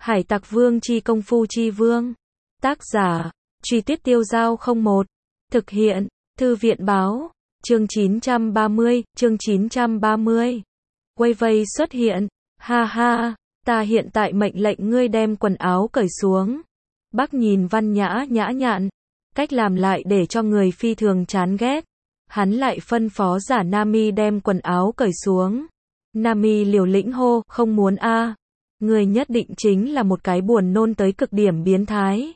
Hải Tặc Vương chi công phu chi vương. Tác giả, Truy Tuyết Tiêu Dao 01. Thực hiện, Thư viện báo. Chương 930, chương 930. Quay vây xuất hiện. Ha ha, ta hiện tại mệnh lệnh ngươi đem quần áo cởi xuống. Bắc nhìn Văn Nhã nhã nhặn. Cách làm lại để cho người phi thường chán ghét. Hắn lại phân phó giả Nami đem quần áo cởi xuống. Nami liều lĩnh hô, không muốn a. Người nhất định chính là một cái buồn nôn tới cực điểm biến thái.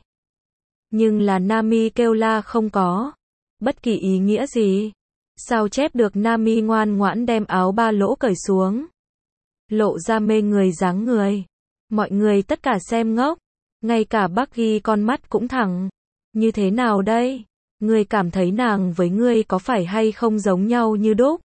Nhưng là Nami kêu la không có bất kỳ ý nghĩa gì. Sao chép được Nami ngoan ngoãn đem áo ba lỗ cởi xuống. Lộ ra mê người dáng người. Mọi người tất cả xem ngốc. Ngay cả Bucky con mắt cũng thẳng. Như thế nào đây? Ngươi cảm thấy nàng với ngươi có phải hay không giống nhau như đúc?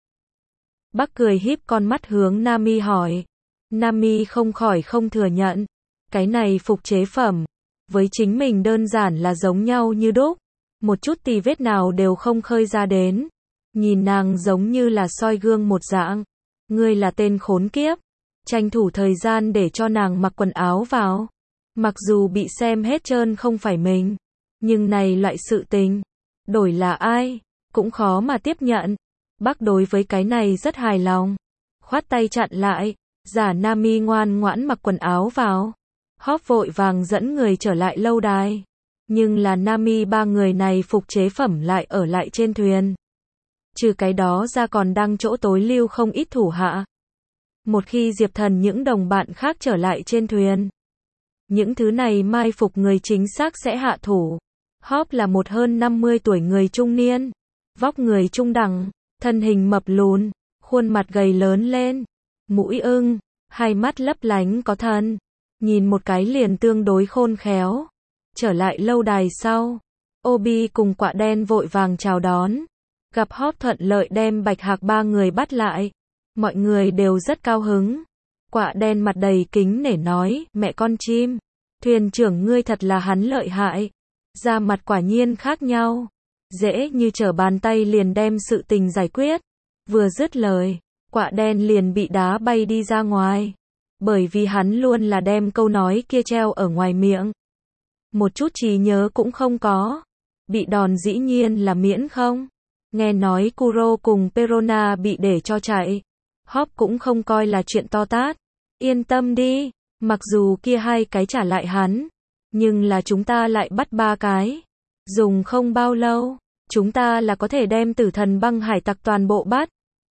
Buck cười híp con mắt hướng Nami hỏi. Nami không khỏi không thừa nhận. Cái này phục chế phẩm. Với chính mình đơn giản là giống nhau như đúc. Một chút tì vết nào đều không khơi ra đến. Nhìn nàng giống như là soi gương một dạng. Ngươi là tên khốn kiếp. Tranh thủ thời gian để cho nàng mặc quần áo vào. Mặc dù bị xem hết trơn không phải mình. Nhưng này loại sự tình. Đổi là ai, cũng khó mà tiếp nhận. Bác đối với cái này rất hài lòng. Khoát tay chặn lại. Giả Nami ngoan ngoãn mặc quần áo vào. Hop vội vàng dẫn người trở lại lâu đài. Nhưng là Nami ba người này phục chế phẩm lại ở lại trên thuyền. Trừ cái đó ra còn đang chỗ tối lưu không ít thủ hạ. Một khi Diệp Thần những đồng bạn khác trở lại trên thuyền. Những thứ này mai phục người chính xác sẽ hạ thủ. Hop là một hơn 50 tuổi người trung niên. Vóc người trung đẳng, thân hình mập lùn, khuôn mặt gầy lớn lên. Mũi ưng, hai mắt lấp lánh có thần. Nhìn một cái liền tương đối khôn khéo. Trở lại lâu đài sau. Obi cùng Quạ Đen vội vàng chào đón. Gặp Hop thuận lợi đem Bạch Hạc ba người bắt lại. Mọi người đều rất cao hứng. Quạ Đen mặt đầy kính nể nói, mẹ con chim. Thuyền trưởng ngươi thật là hắn lợi hại. Da mặt quả nhiên khác nhau. Dễ như trở bàn tay liền đem sự tình giải quyết. Vừa dứt lời, Quạ Đen liền bị đá bay đi ra ngoài. Bởi vì hắn luôn là đem câu nói kia treo ở ngoài miệng. Một chút trí nhớ cũng không có. Bị đòn dĩ nhiên là miễn không. Nghe nói Kuro cùng Perona bị để cho chạy. Hop cũng không coi là chuyện to tát. Yên tâm đi, mặc dù kia hai cái trả lại hắn. Nhưng là chúng ta lại bắt ba cái. Dùng không bao lâu, chúng ta là có thể đem Tử Thần Băng Hải Tặc toàn bộ bắt.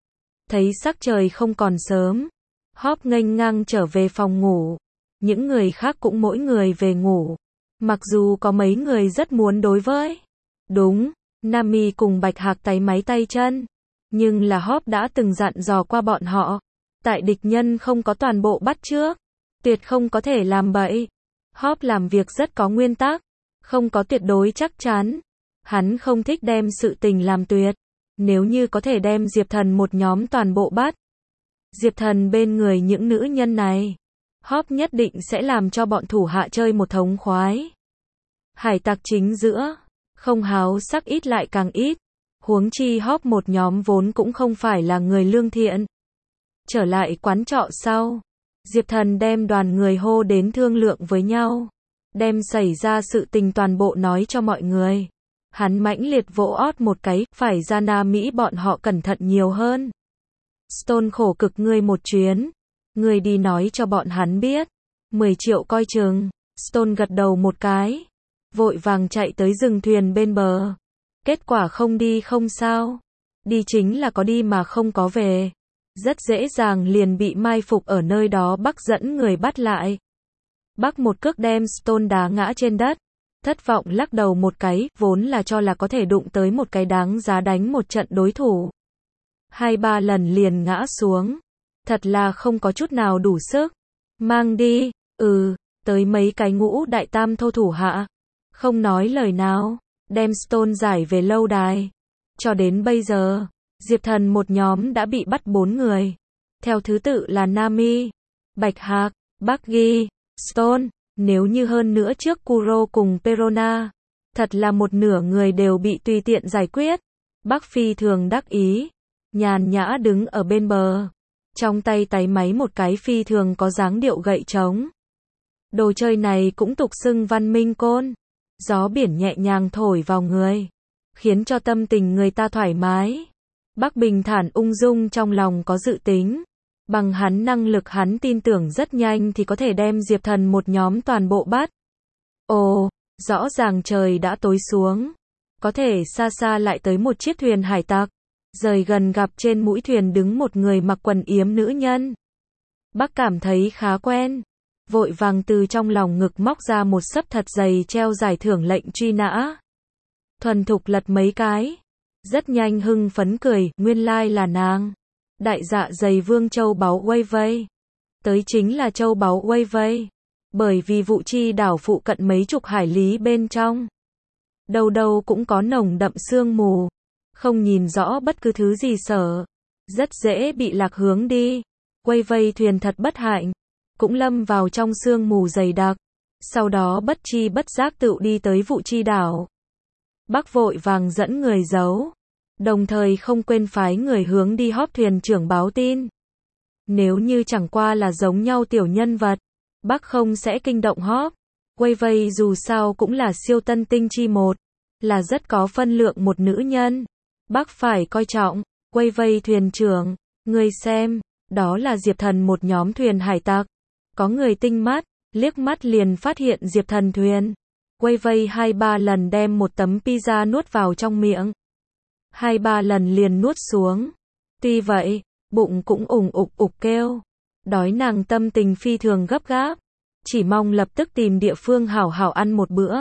Thấy sắc trời không còn sớm. Hop nghênh ngang trở về phòng ngủ. Những người khác cũng mỗi người về ngủ. Mặc dù có mấy người rất muốn đối với. Đúng, Nami cùng Bạch Hạc táy máy tay chân. Nhưng là Hop đã từng dặn dò qua bọn họ. Tại địch nhân không có toàn bộ bắt trước. Tuyệt không có thể làm bậy. Hop làm việc rất có nguyên tắc. Không có tuyệt đối chắc chắn. Hắn không thích đem sự tình làm tuyệt. Nếu như có thể đem Diệp Thần một nhóm toàn bộ bắt. Diệp Thần bên người những nữ nhân này. Hop nhất định sẽ làm cho bọn thủ hạ chơi một thống khoái. Hải tặc chính giữa. Không háo sắc ít lại càng ít. Huống chi Hop một nhóm vốn cũng không phải là người lương thiện. Trở lại quán trọ sau. Diệp Thần đem đoàn người hô đến thương lượng với nhau. Đem xảy ra sự tình toàn bộ nói cho mọi người. Hắn mãnh liệt vỗ ót một cái, phải ra Nam Mỹ bọn họ cẩn thận nhiều hơn. Stone khổ cực ngươi một chuyến. Ngươi đi nói cho bọn hắn biết. 10 triệu coi chừng. Stone gật đầu một cái. Vội vàng chạy tới dừng thuyền bên bờ. Kết quả không đi không sao. Đi chính là có đi mà không có về. Rất dễ dàng liền bị mai phục ở nơi đó. Bắc dẫn người bắt lại. Bắc một cước đem Stone đá ngã trên đất. Thất vọng lắc đầu một cái, vốn là cho là có thể đụng tới một cái đáng giá đánh một trận đối thủ. 2-3 lần liền ngã xuống. Thật là không có chút nào đủ sức. Mang đi, tới mấy cái ngũ đại tam thô thủ hạ. Không nói lời nào, đem Stone giải về lâu đài. Cho đến bây giờ, Diệp Thần một nhóm đã bị bắt 4 người. Theo thứ tự là Nami, Bạch Hạc, Bucky, Stone. Nếu như hơn nữa trước Kuro cùng Perona. Thật là một nửa người đều bị tùy tiện giải quyết. Bác phi thường đắc ý. Nhàn nhã đứng ở bên bờ. Trong tay táy máy một cái phi thường có dáng điệu gậy trống. Đồ chơi này cũng tục xưng văn minh côn. Gió biển nhẹ nhàng thổi vào người, khiến cho tâm tình người ta thoải mái. Bác bình thản ung dung trong lòng có dự tính. Bằng hắn năng lực hắn tin tưởng rất nhanh thì có thể đem Diệp Thần một nhóm toàn bộ bắt. Ồ, rõ ràng trời đã tối xuống. Có thể xa xa lại tới một chiếc thuyền hải tặc. Rời gần gặp trên mũi thuyền đứng một người mặc quần yếm nữ nhân. Bác cảm thấy khá quen. Vội vàng từ trong lòng ngực móc ra một xấp thật dày treo giải thưởng lệnh truy nã. Thuần thục lật mấy cái. Rất nhanh hưng phấn cười, nguyên lai là nàng. Đại dạ dày vương châu báu Quay Vây. Tới chính là châu báu Quay Vây. Bởi vì vụ chi đảo phụ cận mấy chục hải lý bên trong. Đâu đâu cũng có nồng đậm sương mù. Không nhìn rõ bất cứ thứ gì sở. Rất dễ bị lạc hướng đi. Quay Vây thuyền thật bất hạnh. Cũng lâm vào trong sương mù dày đặc. Sau đó bất chi bất giác tự đi tới vụ chi đảo. Bác vội vàng dẫn người giấu. Đồng thời không quên phái người hướng đi hóp thuyền trưởng báo tin. Nếu như chẳng qua là giống nhau tiểu nhân vật, bác không sẽ kinh động hóp. Quay Vây dù sao cũng là siêu tân tinh chi một. Là rất có phân lượng một nữ nhân. Bác phải coi trọng. Quay Vây thuyền trưởng, người xem, đó là Diệp Thần một nhóm thuyền hải tặc. Có người tinh mắt, liếc mắt liền phát hiện Diệp Thần thuyền. Quay Vây 2-3 lần đem một tấm pizza nuốt vào trong miệng. 2-3 lần liền nuốt xuống. Tuy vậy, bụng cũng ủng ục kêu. Đói nàng tâm tình phi thường gấp gáp. Chỉ mong lập tức tìm địa phương hảo hảo ăn một bữa.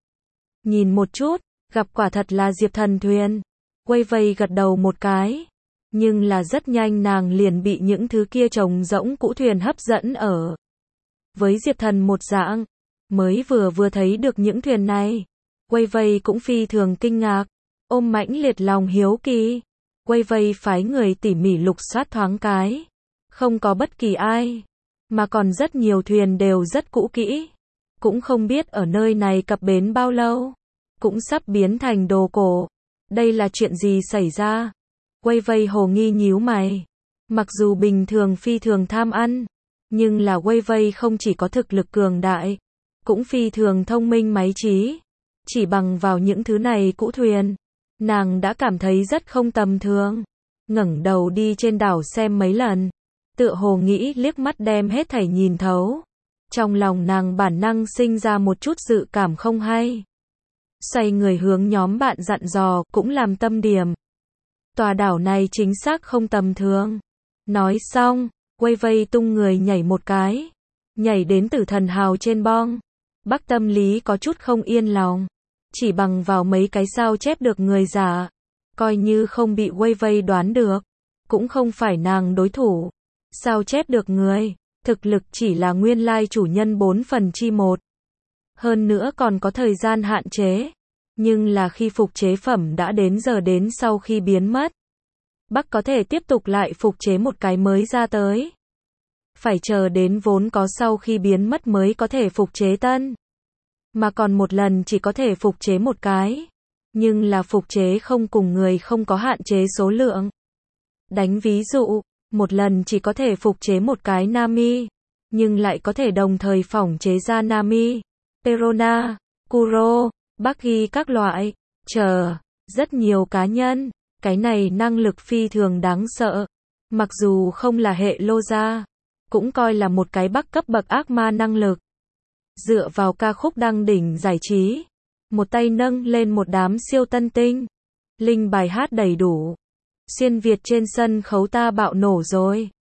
Nhìn một chút, gặp quả thật là Diệp Thần thuyền. Quay Vây gật đầu một cái. Nhưng là rất nhanh nàng liền bị những thứ kia trống rỗng cũ thuyền hấp dẫn ở. Với Diệp Thần một dạng, mới vừa thấy được những thuyền này. Quay Vây cũng phi thường kinh ngạc. Ôm mãnh liệt lòng hiếu kỳ. Quay Vây phái người tỉ mỉ lục soát thoáng cái. Không có bất kỳ ai. Mà còn rất nhiều thuyền đều rất cũ kỹ. Cũng không biết ở nơi này cập bến bao lâu. Cũng sắp biến thành đồ cổ. Đây là chuyện gì xảy ra? Quay Vây hồ nghi nhíu mày. Mặc dù bình thường phi thường tham ăn. Nhưng là Quay Vây không chỉ có thực lực cường đại. Cũng phi thường thông minh máy trí. Chỉ bằng vào những thứ này cũ thuyền. Nàng đã cảm thấy rất không tầm thường. Ngẩng đầu đi trên đảo xem mấy lần. Tựa hồ nghĩ liếc mắt đem hết thảy nhìn thấu. Trong lòng nàng bản năng sinh ra một chút dự cảm không hay. Xoay người hướng nhóm bạn dặn dò, cũng làm tâm điểm. Tòa đảo này chính xác không tầm thường. Nói xong, Quay Vây tung người nhảy một cái. Nhảy đến Tử Thần Hào trên bong. Bác tâm lý có chút không yên lòng. Chỉ bằng vào mấy cái sao chép được người giả. Coi như không bị Quay Vây đoán được. Cũng không phải nàng đối thủ. Sao chép được người. Thực lực chỉ là nguyên lai chủ nhân 1/4. Hơn nữa còn có thời gian hạn chế. Nhưng là khi phục chế phẩm đã đến giờ đến sau khi biến mất. Bác có thể tiếp tục lại phục chế một cái mới ra tới. Phải chờ đến vốn có sau khi biến mất mới có thể phục chế tân. Mà còn một lần chỉ có thể phục chế một cái. Nhưng là phục chế không cùng người không có hạn chế số lượng. Đánh ví dụ, một lần chỉ có thể phục chế một cái Nami. Nhưng lại có thể đồng thời phỏng chế ra Nami, Perona, Kuro, Buggy các loại. Rất nhiều cá nhân. Cái này năng lực phi thường đáng sợ. Mặc dù không là hệ lô gia. Cũng coi là một cái bắc cấp bậc ác ma năng lực. Dựa vào ca khúc đăng đỉnh giải trí. Một tay nâng lên một đám siêu tân tinh. Linh bài hát đầy đủ. Xuyên Việt trên sân khấu ta bạo nổ rồi.